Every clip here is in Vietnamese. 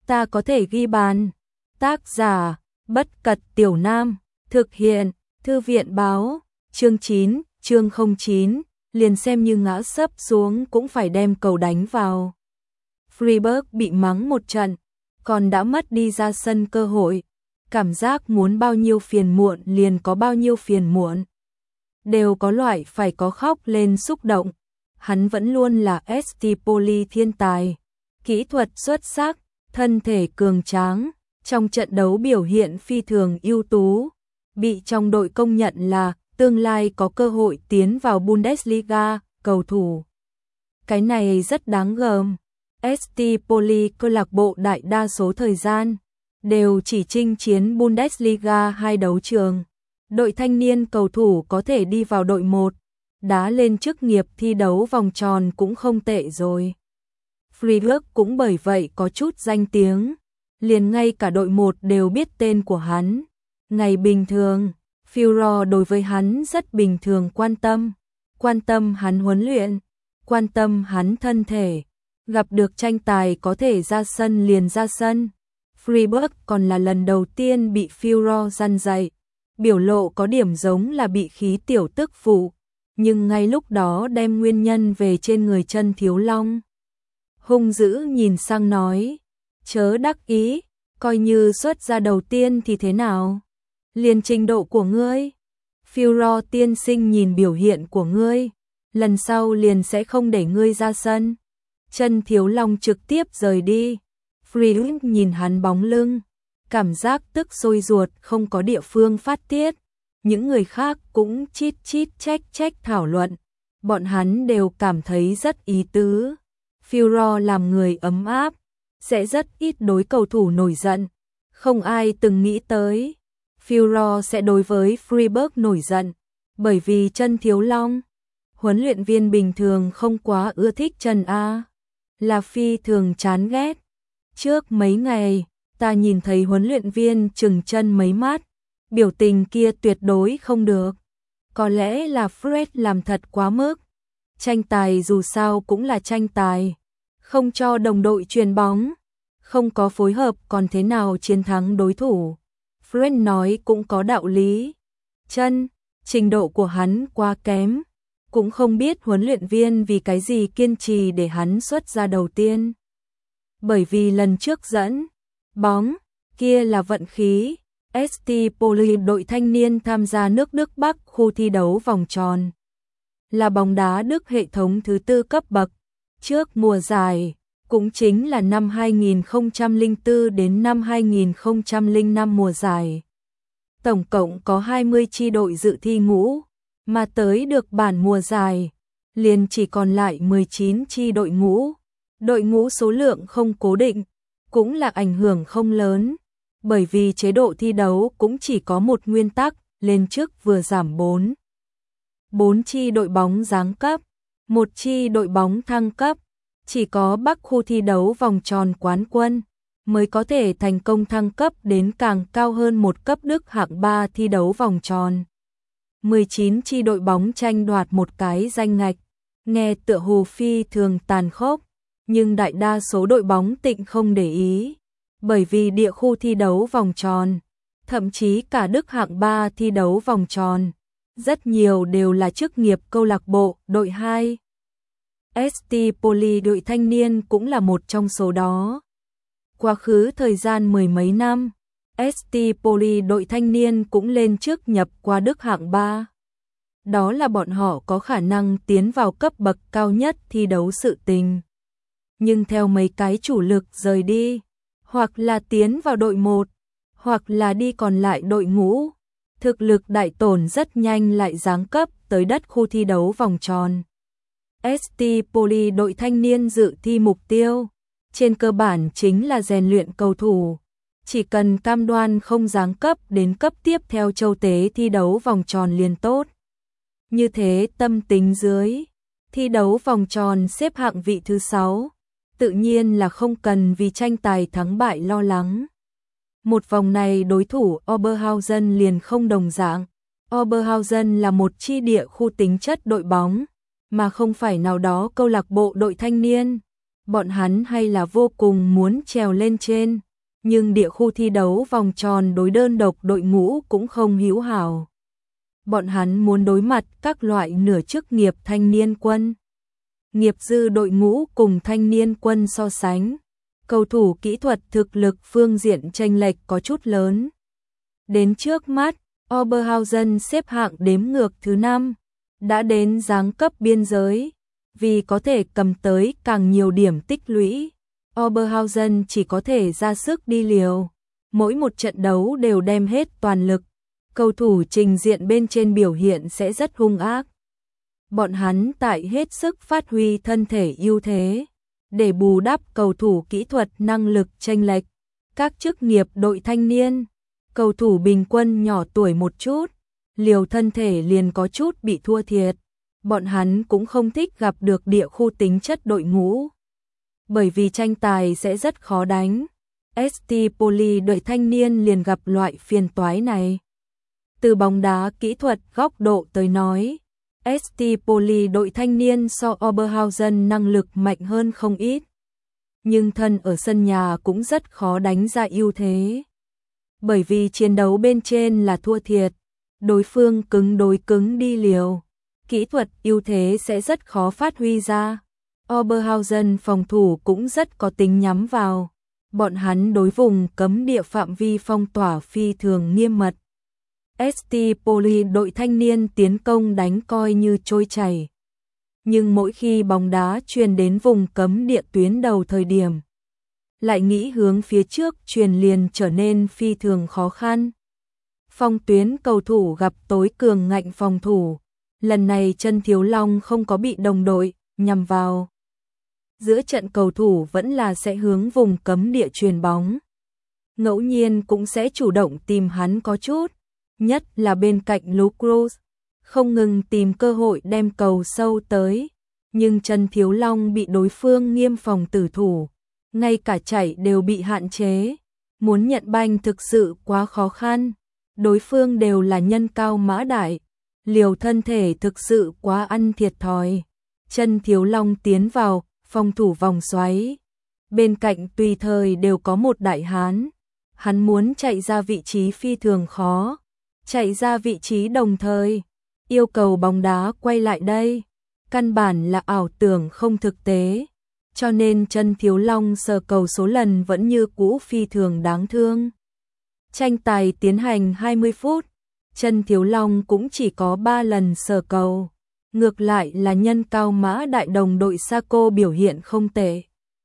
ta có thể ghi bàn. Tác giả, Bất Cật Tiểu Nam, thực hiện, Thư viện báo, chương 9, chương 09, liền xem như ngã sấp xuống cũng phải đem cầu đánh vào. Freiburg bị mắng một trận, còn đã mất đi ra sân cơ hội, cảm giác muốn bao nhiêu phiền muộn liền có bao nhiêu phiền muộn. Đều có loại phải có khóc lên xúc động, hắn vẫn luôn là ST Poli thiên tài, kỹ thuật xuất sắc, thân thể cường tráng, trong trận đấu biểu hiện phi thường ưu tú, bị trong đội công nhận là tương lai có cơ hội tiến vào Bundesliga, cầu thủ. Cái này rất đáng gờm. ST Poli câu lạc bộ đại đa số thời gian đều chỉ chinh chiến Bundesliga 2 đấu trường. Đội thanh niên cầu thủ có thể đi vào đội 1, đá lên chức nghiệp thi đấu vòng tròn cũng không tệ rồi. Freiburg cũng bởi vậy có chút danh tiếng, liền ngay cả đội 1 đều biết tên của hắn. Ngày bình thường, Führer đối với hắn rất bình thường quan tâm hắn huấn luyện, quan tâm hắn thân thể, gặp được tranh tài có thể ra sân liền ra sân. Freiburg còn là lần đầu tiên bị Führer răn dạy, biểu lộ có điểm giống là bị khí tiểu tức phụ, nhưng ngay lúc đó đem nguyên nhân về trên người Chân Thiếu Long. Hung dữ nhìn sang nói, chớ đắc ý, coi như xuất ra đầu tiên thì thế nào? Liền trình độ của ngươi. Führer tiên sinh nhìn biểu hiện của ngươi, lần sau liền sẽ không để ngươi ra sân. Chân Thiếu Long trực tiếp rời đi. Freiburg nhìn hắn bóng lưng, cảm giác tức sôi ruột không có địa phương phát tiết. Những người khác cũng chít chít trách thảo luận, bọn hắn đều cảm thấy rất ý tứ. Führer làm người ấm áp, sẽ rất ít đối cầu thủ nổi giận. Không ai từng nghĩ tới Führer sẽ đối với Freiburg nổi giận, bởi vì Chân Thiếu Long, huấn luyện viên bình thường không quá ưa thích Chân A, là phi thường chán ghét. Trước mấy ngày, ta nhìn thấy huấn luyện viên chừng Chân mấy mắt, biểu tình kia tuyệt đối không được. Có lẽ là Fred làm thật quá mức. Tranh tài dù sao cũng là tranh tài, không cho đồng đội chuyền bóng, không có phối hợp còn thế nào chiến thắng đối thủ. Fred nói cũng có đạo lý. Chân, trình độ của hắn quá kém, cũng không biết huấn luyện viên vì cái gì kiên trì để hắn xuất ra đầu tiên. Bởi vì lần trước dẫn bóng kia là vận khí. ST Poli đội thanh niên tham gia nước Đức Bắc khu thi đấu vòng tròn, là bóng đá Đức hệ thống thứ 4 cấp bậc. Trước mùa giải, cũng chính là năm 2004 đến năm 2005 mùa giải, tổng cộng có 20 chi đội dự thi ngũ, mà tới được bản mùa giải, liền chỉ còn lại 19 chi đội ngũ. Đội ngũ số lượng không cố định, cũng là ảnh hưởng không lớn, bởi vì chế độ thi đấu cũng chỉ có một nguyên tắc, lên chức vừa giảm 4 chi đội bóng giáng cấp, 1 chi đội bóng thăng cấp. Chỉ có Bắc khu thi đấu vòng tròn quán quân mới có thể thành công thăng cấp đến càng cao hơn một cấp Đức hạng 3 thi đấu vòng tròn. 19 chi đội bóng tranh đoạt một cái danh ngạch, nghe tựa hồ phi thường tàn khốc, nhưng đại đa số đội bóng tịnh không để ý, bởi vì địa khu thi đấu vòng tròn, thậm chí cả Đức hạng 3 thi đấu vòng tròn, rất nhiều đều là chức nghiệp câu lạc bộ, đội 2. ST Poli đội thanh niên cũng là một trong số đó. Quá khứ thời gian mười mấy năm, ST Poli đội thanh niên cũng lên trước nhập qua Đức hạng 3. Đó là bọn họ có khả năng tiến vào cấp bậc cao nhất thi đấu sự tình. Nhưng theo mấy cái chủ lực rời đi, hoặc là tiến vào đội 1, hoặc là đi còn lại đội ngũ, thực lực đại tổn rất nhanh lại giáng cấp tới đất khu thi đấu vòng tròn. ST Poli đội thanh niên dự thi mục tiêu, trên cơ bản chính là rèn luyện cầu thủ, chỉ cần cam đoan không giáng cấp đến cấp tiếp theo châu tế thi đấu vòng tròn liền tốt. Như thế tâm tính dưới, thi đấu vòng tròn xếp hạng vị thứ 6, tự nhiên là không cần vì tranh tài thắng bại lo lắng. Một vòng này đối thủ Oberhausen liền không đồng dạng. Oberhausen là một chi địa khu tính chất đội bóng, mà không phải nào đó câu lạc bộ đội thanh niên. bọn hắn hay là vô cùng muốn trèo lên trên, nhưng địa khu thi đấu vòng tròn đối đơn độc đội ngũ cũng không hữu hảo. Bọn hắn muốn đối mặt các loại nửa chức nghiệp thanh niên quân. Nghiệp dư đội ngũ cùng thanh niên quân so sánh, cầu thủ kỹ thuật thực lực phương diện chênh lệch có chút lớn. Đến trước mắt, Oberhausen xếp hạng đếm ngược thứ 5, đã đến giáng cấp biên giới, vì có thể cầm tới càng nhiều điểm tích lũy. Oberhausen chỉ có thể ra sức đi liều, mỗi một trận đấu đều đem hết toàn lực, cầu thủ trình diện bên trên biểu hiện sẽ rất hung ác. Bọn hắn tại hết sức phát huy thân thể ưu thế, để bù đắp cầu thủ kỹ thuật năng lực chênh lệch. Các chức nghiệp đội thanh niên, cầu thủ bình quân nhỏ tuổi một chút, liều thân thể liền có chút bị thua thiệt. Bọn hắn cũng không thích gặp được địa khu tính chất đội ngũ, bởi vì tranh tài sẽ rất khó đánh. ST Poli đội thanh niên liền gặp loại phiền toái này. Từ bóng đá kỹ thuật góc độ tới nói, ST Poli đội thanh niên so Oberhausen năng lực mạnh hơn không ít. Nhưng thân ở sân nhà cũng rất khó đánh ra ưu thế. Bởi vì chiến đấu bên trên là thua thiệt, đối phương cứng đối cứng đi liều, kỹ thuật ưu thế sẽ rất khó phát huy ra. Oberhausen phòng thủ cũng rất có tính nhắm vào, bọn hắn đối vùng cấm địa phạm vi phong tỏa phi thường nghiêm mật. ST Poli đội thanh niên tiến công đánh coi như trôi chảy. Nhưng mỗi khi bóng đá truyền đến vùng cấm địa tuyến đầu thời điểm, lại nghĩ hướng phía trước truyền liền trở nên phi thường khó khăn. Phong tuyến cầu thủ gặp tối cường ngạnh phòng thủ, lần này Chân Thiếu Long không có bị đồng đội nhằm vào. Giữa trận cầu thủ vẫn là sẽ hướng vùng cấm địa truyền bóng. Ngẫu nhiên cũng sẽ chủ động tìm hắn có chút, nhất là bên cạnh Luke Cruz, không ngừng tìm cơ hội đem cầu sâu tới, nhưng Chân Thiếu Long bị đối phương nghiêm phòng tử thủ, ngay cả chạy đều bị hạn chế, muốn nhận banh thực sự quá khó khăn, đối phương đều là nhân cao mã đại, liều thân thể thực sự quá ăn thiệt thòi. Chân Thiếu Long tiến vào phòng thủ vòng xoáy, bên cạnh tùy thời đều có một đại hán, hắn muốn chạy ra vị trí phi thường khó, chạy ra vị trí đồng thời yêu cầu bóng đá quay lại đây, căn bản là ảo tưởng không thực tế, cho nên Chân Thiếu Long sờ cầu số lần vẫn như cũ phi thường đáng thương. Tranh tài tiến hành 20 phút, Chân Thiếu Long cũng chỉ có 3 lần sờ cầu, ngược lại là nhân cao mã đại đồng đội Saco biểu hiện không tệ.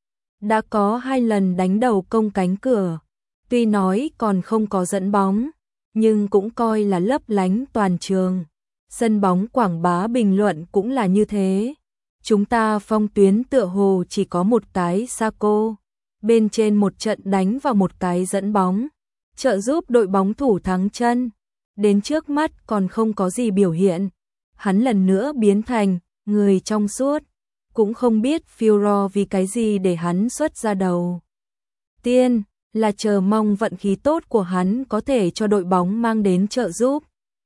Đã có 2 lần đánh đầu công cánh cửa, tuy nói còn không có dẫn bóng, nhưng cũng coi là lấp lánh toàn trường. Sân bóng quảng bá bình luận cũng là như thế. Chúng ta phong tuyến tựa hồ chỉ có một cái Saco, bên trên một trận đánh vào một cái dẫn bóng, trợ giúp đội bóng thủ thắng chân. Đến trước mắt còn không có gì biểu hiện. Hắn lần nữa biến thành người trong suốt, cũng không biết Führer vì cái gì để hắn xuất ra đầu tiên, là chờ mong vận khí tốt của hắn có thể cho đội bóng mang đến trợ giúp.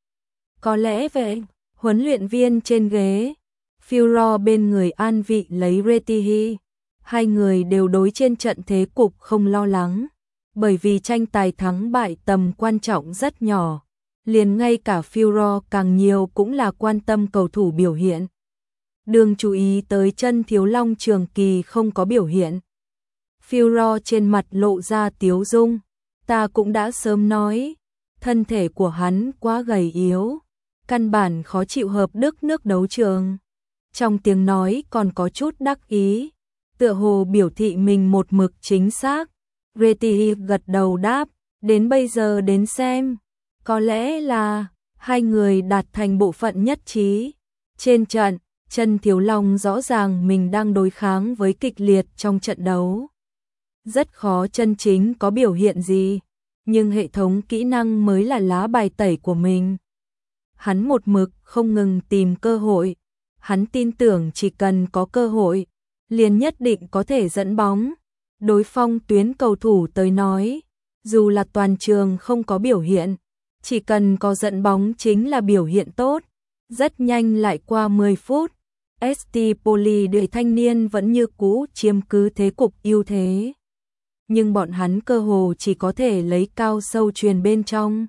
Có lẽ vậy, huấn luyện viên trên ghế, Führer bên người an vị lấy Retihi, hai người đều đối trên trận thế cục không lo lắng, bởi vì tranh tài thắng bại tầm quan trọng rất nhỏ, liền ngay cả Führer càng nhiều cũng là quan tâm cầu thủ biểu hiện. Đừng chú ý tới Chân Thiếu Long trường kỳ không có biểu hiện. Führer trên mặt lộ ra tiếu dung, ta cũng đã sớm nói, thân thể của hắn quá gầy yếu, căn bản khó chịu hợp đức nước đấu trường. Trong tiếng nói còn có chút đắc ý, tựa hồ biểu thị mình một mực chính xác. Retihi gật đầu đáp, đến bây giờ đến xem, có lẽ là hai người đạt thành bộ phận nhất trí. Trên trận, Chân Thiếu Long rõ ràng mình đang đối kháng với kịch liệt trong trận đấu. Rất khó chân chính có biểu hiện gì, nhưng hệ thống kỹ năng mới là lá bài tẩy của mình. Hắn một mực không ngừng tìm cơ hội, hắn tin tưởng chỉ cần có cơ hội, liền nhất định có thể dẫn bóng. Đối phong tuyến cầu thủ tới nói, dù là toàn trường không có biểu hiện, chỉ cần có dẫn bóng chính là biểu hiện tốt. Rất nhanh lại qua 10 phút, ST Poly đội thanh niên vẫn như cũ chiếm cứ thế cục ưu thế. Nhưng bọn hắn cơ hồ chỉ có thể lấy cao sâu truyền bên trong,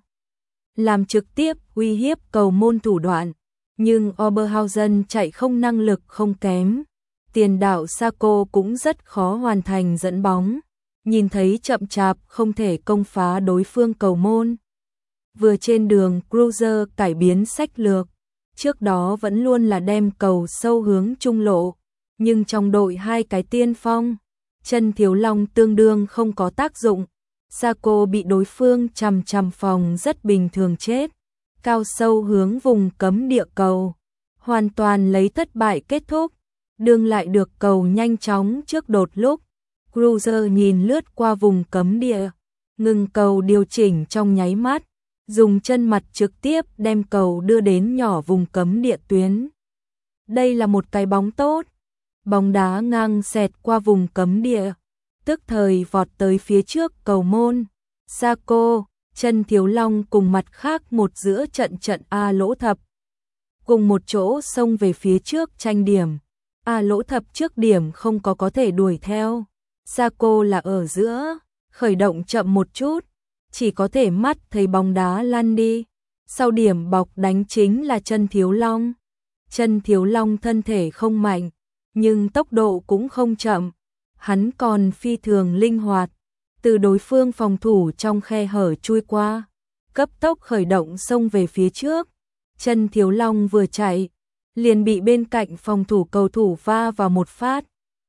làm trực tiếp uy hiếp cầu môn thủ đoạn. Nhưng Oberhausen chạy không năng lực không kém. Tiền đạo Sako cũng rất khó hoàn thành dẫn bóng. Nhìn thấy chậm chạp không thể công phá đối phương cầu môn. Vừa trên đường Cruiser cải biến sách lược. Trước đó vẫn luôn là đem cầu sâu hướng trung lộ. Nhưng trong đội hai cái tiên phong, Chân Thiếu Long tương đương không có tác dụng. Sako bị đối phương chằm chằm phòng rất bình thường chết. Cao sâu hướng vùng cấm địa cầu. Hoàn toàn lấy thất bại kết thúc. Đương lại được cầu nhanh chóng trước đột lúc. Cruiser nhìn lướt qua vùng cấm địa. Ngừng cầu điều chỉnh trong nháy mắt. Dùng chân mặt trực tiếp đem cầu đưa đến nhỏ vùng cấm địa tuyến. Đây là một cái bóng tốt. Bóng đá ngang xẹt qua vùng cấm địa. Tức thời vọt tới phía trước cầu môn. Sako, Chân Thiếu Long cùng mặt khác một giữa trận A Lỗ Thập. Cùng một chỗ xông về phía trước tranh điểm. A Lỗ Thập trước điểm không có thể đuổi theo. Sako là ở giữa, khởi động chậm một chút. Chỉ có thể mắt thấy bóng đá lăn đi. Sau điểm bọc đánh chính là Chân Thiếu Long. Chân Thiếu Long thân thể không mạnh, nhưng tốc độ cũng không chậm. Hắn còn phi thường linh hoạt. Từ đối phương phòng thủ trong khe hở chui qua. Cấp tốc khởi động xông về phía trước. Chân Thiếu Long vừa chạy, liền bị bên cạnh phòng thủ cầu thủ va vào một phát.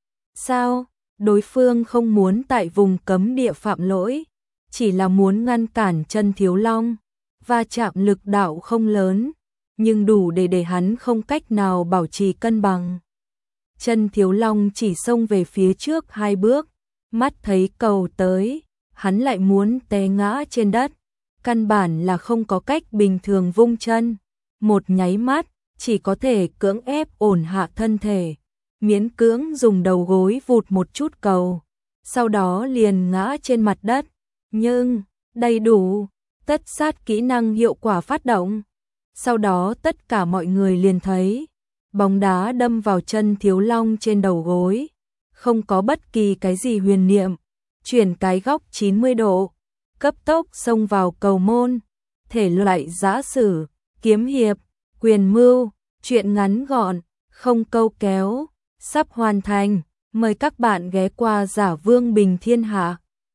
Sao? Đối phương không muốn tại vùng cấm địa phạm lỗi. Chỉ là muốn ngăn cản Chân Thiếu Long. Va chạm lực đạo không lớn, nhưng đủ để hắn không cách nào bảo trì cân bằng. Chân Thiếu Long chỉ xông về phía trước 2 bước, mắt thấy cầu tới, hắn lại muốn té ngã trên đất. Căn bản là không có cách bình thường vung chân. Một nháy mắt, chỉ có thể cưỡng ép ổn hạ thân thể. Miễn cưỡng dùng đầu gối vụt một chút cầu. Sau đó liền ngã trên mặt đất. Nhưng, đầy đủ, tất sát kỹ năng hiệu quả phát động. Sau đó tất cả mọi người liền thấy. Bóng đá đâm vào Chân Thiếu Long trên đầu gối. Không có bất kỳ cái gì huyền niệm. Chuyển cái góc 90 độ. Cấp tốc xông vào cầu môn. Thể loại giã sử, kiếm hiệp, quyền mưu, truyện ngắn gọn, không câu kéo. Sắp hoàn thành. Mời các bạn ghé qua Giả Vương Bình Thiên Hạ.